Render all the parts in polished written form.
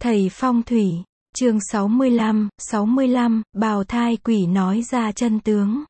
Thầy phong thủy, chương 65, bào thai quỷ nói ra chân tướng.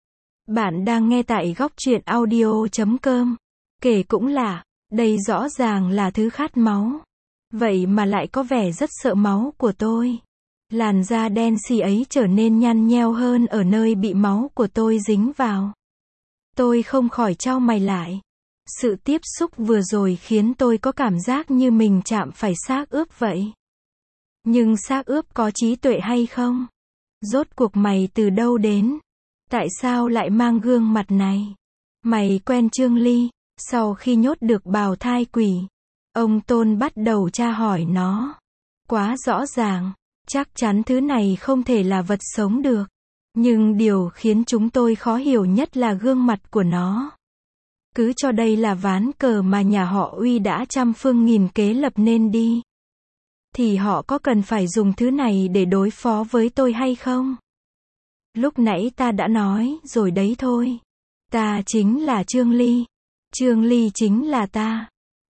Bạn đang nghe tại góc truyện audio.com. Kể cũng lạ, đây rõ ràng là thứ khát máu. Vậy mà lại có vẻ rất sợ máu của tôi. Làn da đen xì ấy trở nên nhăn nheo hơn ở nơi bị máu của tôi dính vào. Tôi không khỏi chau mày lại. Sự tiếp xúc vừa rồi khiến tôi có cảm giác như mình chạm phải xác ướp vậy. Nhưng xác ướp có trí tuệ hay không? Rốt cuộc mày từ đâu đến? Tại sao lại mang gương mặt này? Mày quen Trương Ly? Sau khi nhốt được bào thai quỷ, ông Tôn bắt đầu tra hỏi nó. Quá rõ ràng, chắc chắn thứ này không thể là vật sống được. Nhưng điều khiến chúng tôi khó hiểu nhất là gương mặt của nó. Cứ cho đây là ván cờ mà nhà họ Uy đã trăm phương nghìn kế lập nên đi. Thì họ có cần phải dùng thứ này để đối phó với tôi hay không? Lúc nãy ta đã nói rồi đấy thôi. Ta chính là Trương Ly. Trương Ly chính là ta.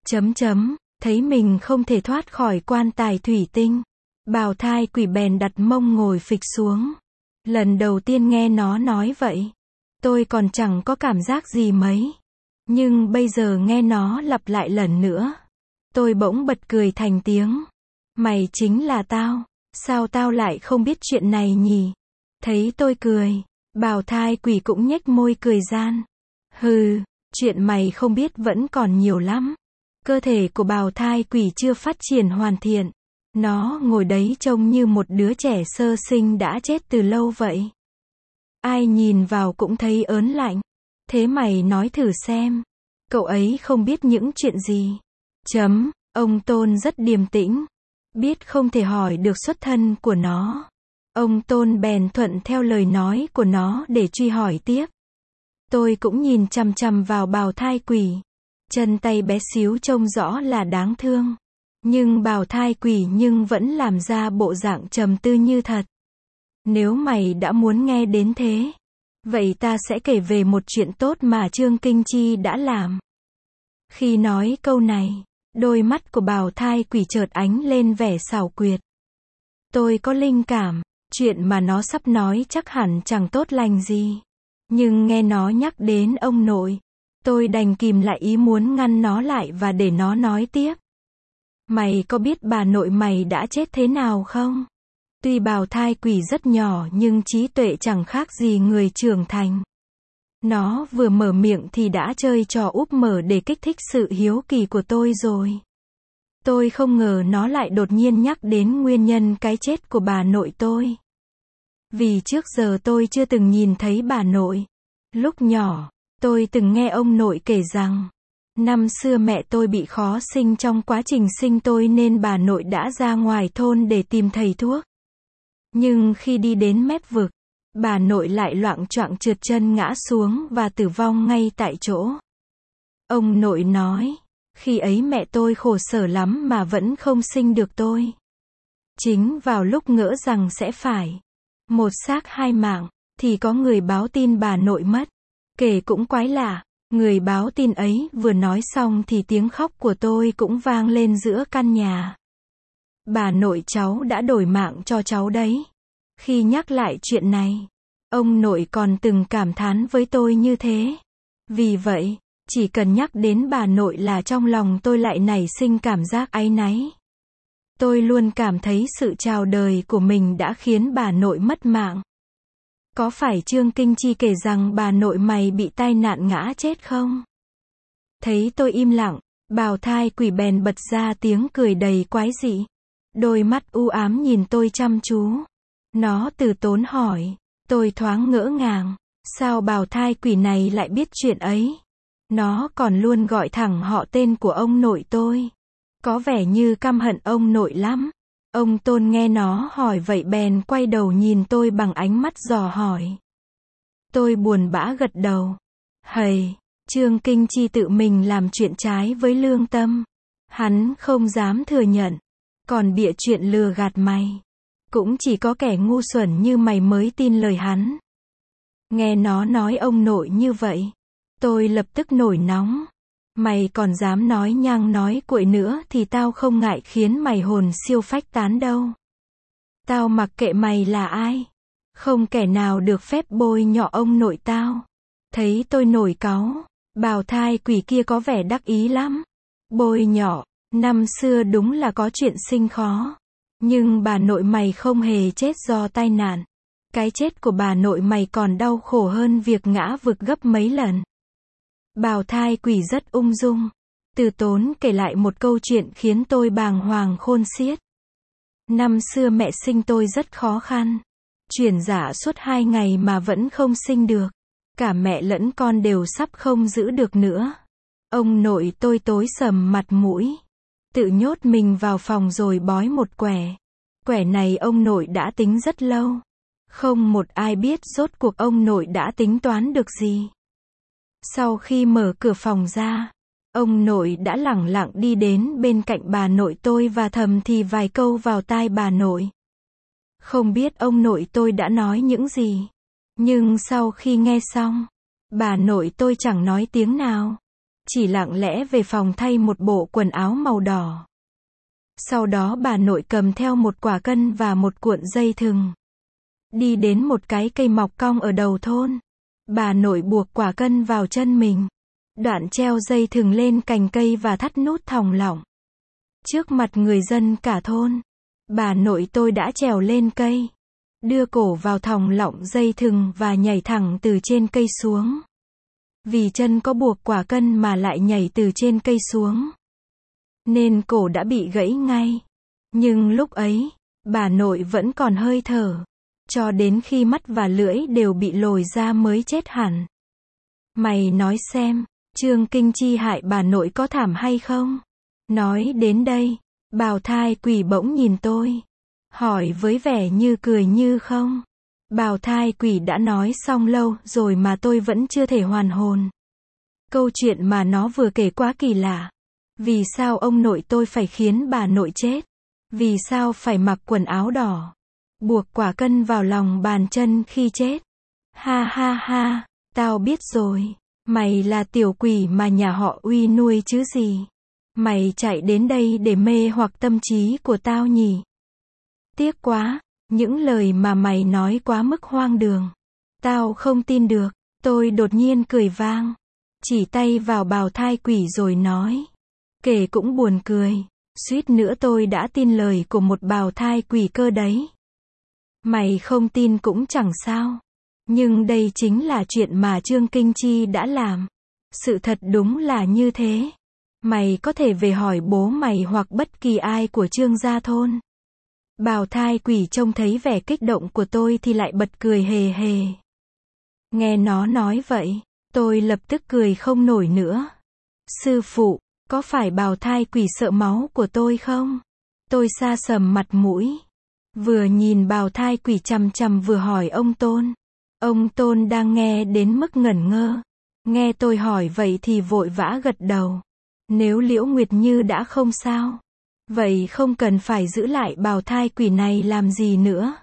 Thấy mình không thể thoát khỏi quan tài thủy tinh. Bào thai quỷ bèn đặt mông ngồi phịch xuống. Lần đầu tiên nghe nó nói vậy, tôi còn chẳng có cảm giác gì mấy. Nhưng bây giờ nghe nó lặp lại lần nữa, tôi bỗng bật cười thành tiếng. Mày chính là tao, sao tao lại không biết chuyện này nhỉ? Thấy tôi cười, bào thai quỷ cũng nhếch môi cười gian. Hừ, chuyện mày không biết vẫn còn nhiều lắm. Cơ thể của bào thai quỷ chưa phát triển hoàn thiện. Nó ngồi đấy trông như một đứa trẻ sơ sinh đã chết từ lâu vậy. Ai nhìn vào cũng thấy ớn lạnh. Thế mày nói thử xem. Cậu ấy không biết những chuyện gì. Ông Tôn rất điềm tĩnh. Biết không thể hỏi được xuất thân của nó. Ông Tôn bèn thuận theo lời nói của nó để truy hỏi tiếp. Tôi cũng nhìn chằm chằm vào bào thai quỷ. Chân tay bé xíu trông rõ là đáng thương. Nhưng bào thai quỷ vẫn làm ra bộ dạng trầm tư như thật. Nếu mày đã muốn nghe đến thế, vậy ta sẽ kể về một chuyện tốt mà Trương Kinh Chi đã làm. Khi nói câu này, đôi mắt của bào thai quỷ chợt ánh lên vẻ xảo quyệt. Tôi có linh cảm, chuyện mà nó sắp nói chắc hẳn chẳng tốt lành gì. Nhưng nghe nó nhắc đến ông nội, tôi đành kìm lại ý muốn ngăn nó lại và để nó nói tiếp. Mày có biết bà nội mày đã chết thế nào không? Tuy bào thai quỷ rất nhỏ nhưng trí tuệ chẳng khác gì người trưởng thành. Nó vừa mở miệng thì đã chơi trò úp mở để kích thích sự hiếu kỳ của tôi rồi. Tôi không ngờ nó lại đột nhiên nhắc đến nguyên nhân cái chết của bà nội tôi. Vì trước giờ tôi chưa từng nhìn thấy bà nội. Lúc nhỏ, tôi từng nghe ông nội kể rằng, năm xưa mẹ tôi bị khó sinh trong quá trình sinh tôi nên bà nội đã ra ngoài thôn để tìm thầy thuốc. Nhưng khi đi đến mép vực, bà nội lại loạng choạng trượt chân ngã xuống và tử vong ngay tại chỗ. Ông nội nói, khi ấy mẹ tôi khổ sở lắm mà vẫn không sinh được tôi. Chính vào lúc ngỡ rằng sẽ phải một xác hai mạng, thì có người báo tin bà nội mất. Kể cũng quái lạ. Người báo tin ấy vừa nói xong thì tiếng khóc của tôi cũng vang lên giữa căn nhà. Bà nội cháu đã đổi mạng cho cháu đấy. Khi nhắc lại chuyện này, ông nội còn từng cảm thán với tôi như thế. Vì vậy, chỉ cần nhắc đến bà nội là trong lòng tôi lại nảy sinh cảm giác áy náy. Tôi luôn cảm thấy sự chào đời của mình đã khiến bà nội mất mạng. Có phải Trương Kinh Chi kể rằng bà nội mày bị tai nạn ngã chết không? Thấy tôi im lặng, bào thai quỷ bèn bật ra tiếng cười đầy quái dị. Đôi mắt u ám nhìn tôi chăm chú. Nó từ tốn hỏi. Tôi thoáng ngỡ ngàng. Sao bào thai quỷ này lại biết chuyện ấy? Nó còn luôn gọi thẳng họ tên của ông nội tôi. Có vẻ như căm hận ông nội lắm. Ông Tôn nghe nó hỏi vậy bèn quay đầu nhìn tôi bằng ánh mắt dò hỏi. Tôi buồn bã gật đầu. Hầy, Trương Kinh Chi tự mình làm chuyện trái với lương tâm. Hắn không dám thừa nhận. Còn bịa chuyện lừa gạt mày. Cũng chỉ có kẻ ngu xuẩn như mày mới tin lời hắn. Nghe nó nói ông nội như vậy, tôi lập tức nổi nóng. Mày còn dám nói nhang nói cuội nữa thì tao không ngại khiến mày hồn siêu phách tán đâu. Tao mặc kệ mày là ai. Không kẻ nào được phép bôi nhọ ông nội tao. Thấy tôi nổi cáu, bào thai quỷ kia có vẻ đắc ý lắm. Bôi nhọ, năm xưa đúng là có chuyện sinh khó. Nhưng bà nội mày không hề chết do tai nạn. Cái chết của bà nội mày còn đau khổ hơn việc ngã vực gấp mấy lần. Bào thai quỷ rất ung dung. Từ tốn kể lại một câu chuyện khiến tôi bàng hoàng khôn xiết. Năm xưa mẹ sinh tôi rất khó khăn. Chuyển dạ suốt 2 ngày mà vẫn không sinh được. Cả mẹ lẫn con đều sắp không giữ được nữa. Ông nội tôi tối sầm mặt mũi. Tự nhốt mình vào phòng rồi bói một quẻ. Quẻ này ông nội đã tính rất lâu. Không một ai biết rốt cuộc ông nội đã tính toán được gì. Sau khi mở cửa phòng ra, ông nội đã lẳng lặng đi đến bên cạnh bà nội tôi và thầm thì vài câu vào tai bà nội. Không biết ông nội tôi đã nói những gì. Nhưng sau khi nghe xong, bà nội tôi chẳng nói tiếng nào. Chỉ lặng lẽ về phòng thay một bộ quần áo màu đỏ. Sau đó bà nội cầm theo một quả cân và một cuộn dây thừng. Đi đến một cái cây mọc cong ở đầu thôn. Bà nội buộc quả cân vào chân mình. Đoạn treo dây thừng lên cành cây và thắt nút thòng lọng. Trước mặt người dân cả thôn, bà nội tôi đã trèo lên cây. Đưa cổ vào thòng lọng dây thừng và nhảy thẳng từ trên cây xuống. Vì chân có buộc quả cân mà lại nhảy từ trên cây xuống, nên cổ đã bị gãy ngay. Nhưng lúc ấy, bà nội vẫn còn hơi thở. Cho đến khi mắt và lưỡi đều bị lồi ra mới chết hẳn. Mày nói xem, Trương Kinh Chi hại bà nội có thảm hay không? Nói đến đây, bào thai quỷ bỗng nhìn tôi. Hỏi với vẻ như cười như không. Bào thai quỷ đã nói xong lâu rồi mà tôi vẫn chưa thể hoàn hồn. Câu chuyện mà nó vừa kể quá kỳ lạ. Vì sao ông nội tôi phải khiến bà nội chết? Vì sao phải mặc quần áo đỏ? Buộc quả cân vào lòng bàn chân khi chết? Ha ha ha, tao biết rồi. Mày là tiểu quỷ mà nhà họ Uy nuôi chứ gì. Mày chạy đến đây để mê hoặc tâm trí của tao nhỉ? Tiếc quá, những lời mà mày nói quá mức hoang đường. Tao không tin được. Tôi đột nhiên cười vang. Chỉ tay vào bào thai quỷ rồi nói. Kể cũng buồn cười. Suýt nữa tôi đã tin lời của một bào thai quỷ cơ đấy. Mày không tin cũng chẳng sao. Nhưng đây chính là chuyện mà Trương Kinh Chi đã làm. Sự thật đúng là như thế. Mày có thể về hỏi bố mày hoặc bất kỳ ai của Trương gia thôn. Bào thai quỷ trông thấy vẻ kích động của tôi thì lại bật cười hề hề. Nghe nó nói vậy, tôi lập tức cười không nổi nữa. Sư phụ, có phải bào thai quỷ sợ máu của tôi không? Tôi sa sầm mặt mũi. Vừa nhìn bào thai quỷ chằm chằm vừa hỏi ông Tôn. Ông Tôn đang nghe đến mức ngẩn ngơ. Nghe tôi hỏi vậy thì vội vã gật đầu. Nếu Liễu Nguyệt Như đã không sao, vậy không cần phải giữ lại bào thai quỷ này làm gì nữa.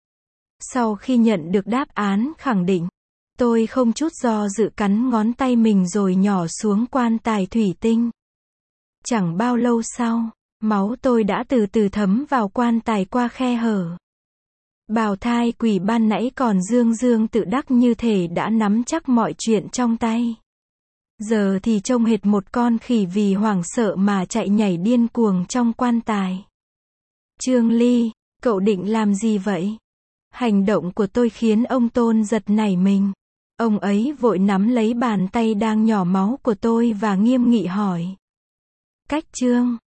Sau khi nhận được đáp án khẳng định, tôi không chút do dự cắn ngón tay mình rồi nhỏ xuống quan tài thủy tinh. Chẳng bao lâu sau, máu tôi đã từ từ thấm vào quan tài qua khe hở. Bào thai quỷ ban nãy còn dương dương tự đắc như thể đã nắm chắc mọi chuyện trong tay. Giờ thì trông hệt một con khỉ vì hoảng sợ mà chạy nhảy điên cuồng trong quan tài. Trương Ly, cậu định làm gì vậy? Hành động của tôi khiến ông Tôn giật nảy mình. Ông ấy vội nắm lấy bàn tay đang nhỏ máu của tôi và nghiêm nghị hỏi. Cách Trương.